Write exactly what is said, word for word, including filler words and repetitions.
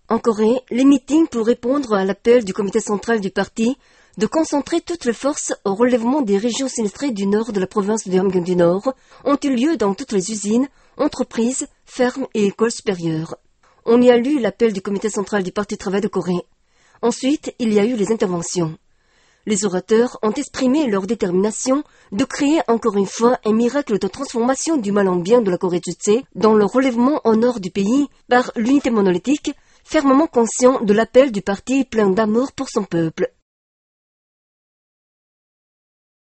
En Corée, les meetings pour répondre à l'appel du comité central du parti de concentrer toutes les forces au relèvement des régions sinistrées du nord de la province de Hamgyong du Nord ont eu lieu dans toutes les usines, entreprises, fermes et écoles supérieures. On y a lu l'appel du comité central du Parti Travail de Corée. Ensuite, il y a eu les interventions. Les orateurs ont exprimé leur détermination de créer encore une fois un miracle de transformation du mal en bien de la Corée du Sud dans le relèvement au nord du pays par l'unité monolithique, fermement conscient de l'appel du parti plein d'amour pour son peuple.